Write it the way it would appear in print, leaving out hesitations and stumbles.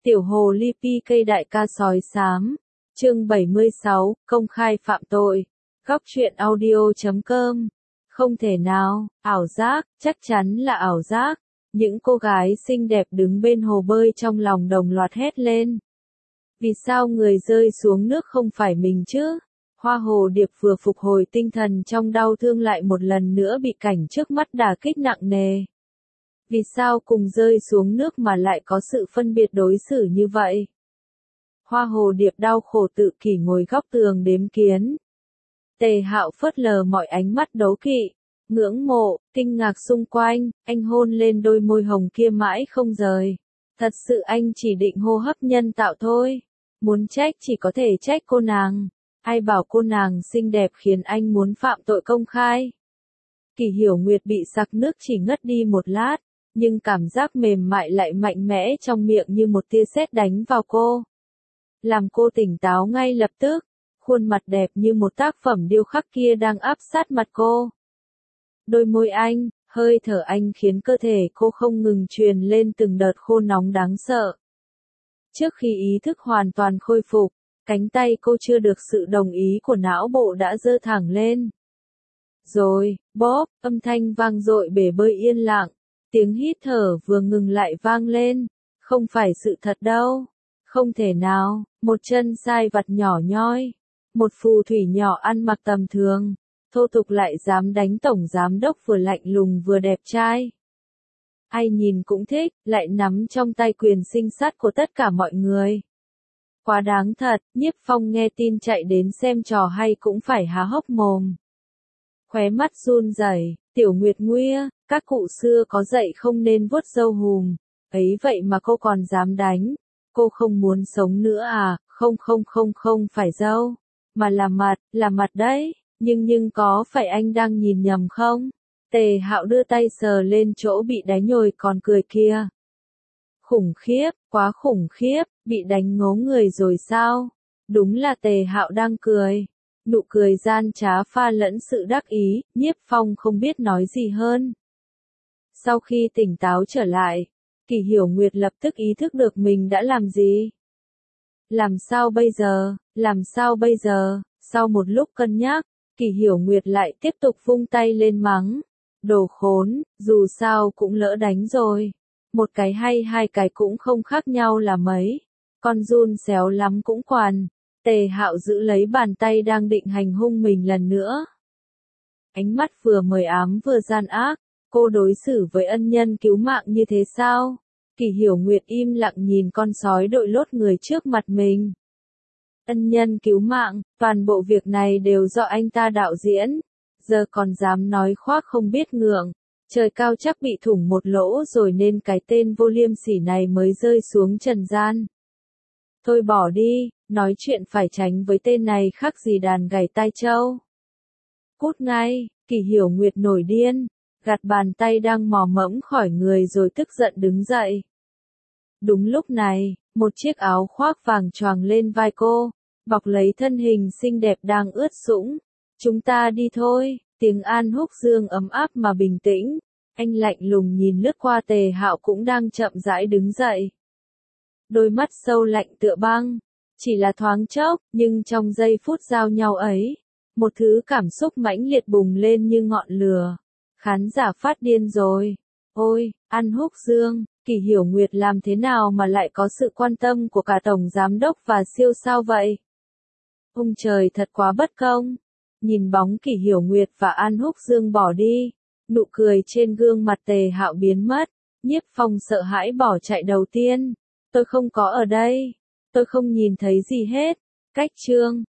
Tiểu hồ ly PK đại ca sói xám. Chương 76, công khai phạm tội. Góc truyện audio.com. Không thể nào, ảo giác, chắc chắn là ảo giác. Những cô gái xinh đẹp đứng bên hồ bơi trong lòng đồng loạt hét lên. Vì sao người rơi xuống nước không phải mình chứ? Hoa hồ điệp vừa phục hồi tinh thần trong đau thương lại một lần nữa bị cảnh trước mắt đả kích nặng nề. Vì sao cùng rơi xuống nước mà lại có sự phân biệt đối xử như vậy? Hoa hồ điệp đau khổ tự kỷ ngồi góc tường đếm kiến. Tề Hạo phớt lờ mọi ánh mắt đố kỵ, ngưỡng mộ, kinh ngạc xung quanh, anh hôn lên đôi môi hồng kia mãi không rời. Thật sự anh chỉ định hô hấp nhân tạo thôi. Muốn trách chỉ có thể trách cô nàng. Ai bảo cô nàng xinh đẹp khiến anh muốn phạm tội công khai. Kỳ Hiểu Nguyệt bị sặc nước chỉ ngất đi một lát, nhưng cảm giác mềm mại lại mạnh mẽ trong miệng như một tia sét đánh vào cô. Làm cô tỉnh táo ngay lập tức, khuôn mặt đẹp như một tác phẩm điêu khắc kia đang áp sát mặt cô. Đôi môi anh, hơi thở anh khiến cơ thể cô không ngừng truyền lên từng đợt khô nóng đáng sợ. Trước khi ý thức hoàn toàn khôi phục, cánh tay cô chưa được sự đồng ý của não bộ đã giơ thẳng lên. Rồi, bóp, âm thanh vang dội bể bơi yên lặng, tiếng hít thở vừa ngừng lại vang lên. Không phải sự thật đâu. Không thể nào, một chân sai vặt nhỏ nhoi, một phù thủy nhỏ ăn mặc tầm thường, thô tục lại dám đánh tổng giám đốc vừa lạnh lùng vừa đẹp trai. Ai nhìn cũng thích, lại nắm trong tay quyền sinh sát của tất cả mọi người. Quá đáng thật, Nhiếp Phong nghe tin chạy đến xem trò hay cũng phải há hốc mồm. Khóe mắt run rẩy, Tiểu Nguyệt Nguya, các cụ xưa có dạy không nên vuốt râu hùm, ấy vậy mà cô còn dám đánh. Cô không muốn sống nữa à? Không phải râu, mà là mặt đấy, nhưng có phải anh đang nhìn nhầm không? Tề Hạo đưa tay sờ lên chỗ bị đánh nhồi còn cười kia. Khủng khiếp, quá khủng khiếp, bị đánh ngố người rồi sao? Đúng là Tề Hạo đang cười. Nụ cười gian trá pha lẫn sự đắc ý, Nhiếp Phong không biết nói gì hơn. Sau khi tỉnh táo trở lại, Kỳ Hiểu Nguyệt lập tức ý thức được mình đã làm gì. Làm sao bây giờ, sau một lúc cân nhắc, Kỳ Hiểu Nguyệt lại tiếp tục vung tay lên mắng. Đồ khốn, dù sao cũng lỡ đánh rồi. Một cái hay hai cái cũng không khác nhau là mấy. Con giun xéo lắm cũng quản. Tề Hạo giữ lấy bàn tay đang định hành hung mình lần nữa. Ánh mắt vừa mờ ám vừa gian ác. Cô đối xử với ân nhân cứu mạng như thế sao? Kỳ Hiểu Nguyệt im lặng nhìn con sói đội lốt người trước mặt mình. Ân nhân cứu mạng, toàn bộ việc này đều do anh ta đạo diễn. Giờ còn dám nói khoác không biết ngượng. Trời cao chắc bị thủng một lỗ rồi nên cái tên vô liêm sỉ này mới rơi xuống trần gian. Thôi bỏ đi, nói chuyện phải tránh với tên này khác gì đàn gảy tai trâu. Cút ngay, Kỳ Hiểu Nguyệt nổi điên. Gạt bàn tay đang mò mẫm khỏi người rồi tức giận đứng dậy. Đúng lúc này, một chiếc áo khoác vàng choàng lên vai cô, bọc lấy thân hình xinh đẹp đang ướt sũng. Chúng ta đi thôi, tiếng An Húc Dương ấm áp mà bình tĩnh. Anh lạnh lùng nhìn lướt qua Tề Hạo cũng đang chậm rãi đứng dậy. Đôi mắt sâu lạnh tựa băng, chỉ là thoáng chốc, nhưng trong giây phút giao nhau ấy, một thứ cảm xúc mãnh liệt bùng lên như ngọn lửa. Khán giả phát điên rồi. Ôi, An Húc Dương, Kỳ Hiểu Nguyệt làm thế nào mà lại có sự quan tâm của cả tổng giám đốc và siêu sao vậy? Ông trời thật quá bất công. Nhìn bóng Kỳ Hiểu Nguyệt và An Húc Dương bỏ đi, nụ cười trên gương mặt Tề Hạo biến mất. Nhiếp Phong sợ hãi bỏ chạy đầu tiên. Tôi không có ở đây. Tôi không nhìn thấy gì hết. Cách chương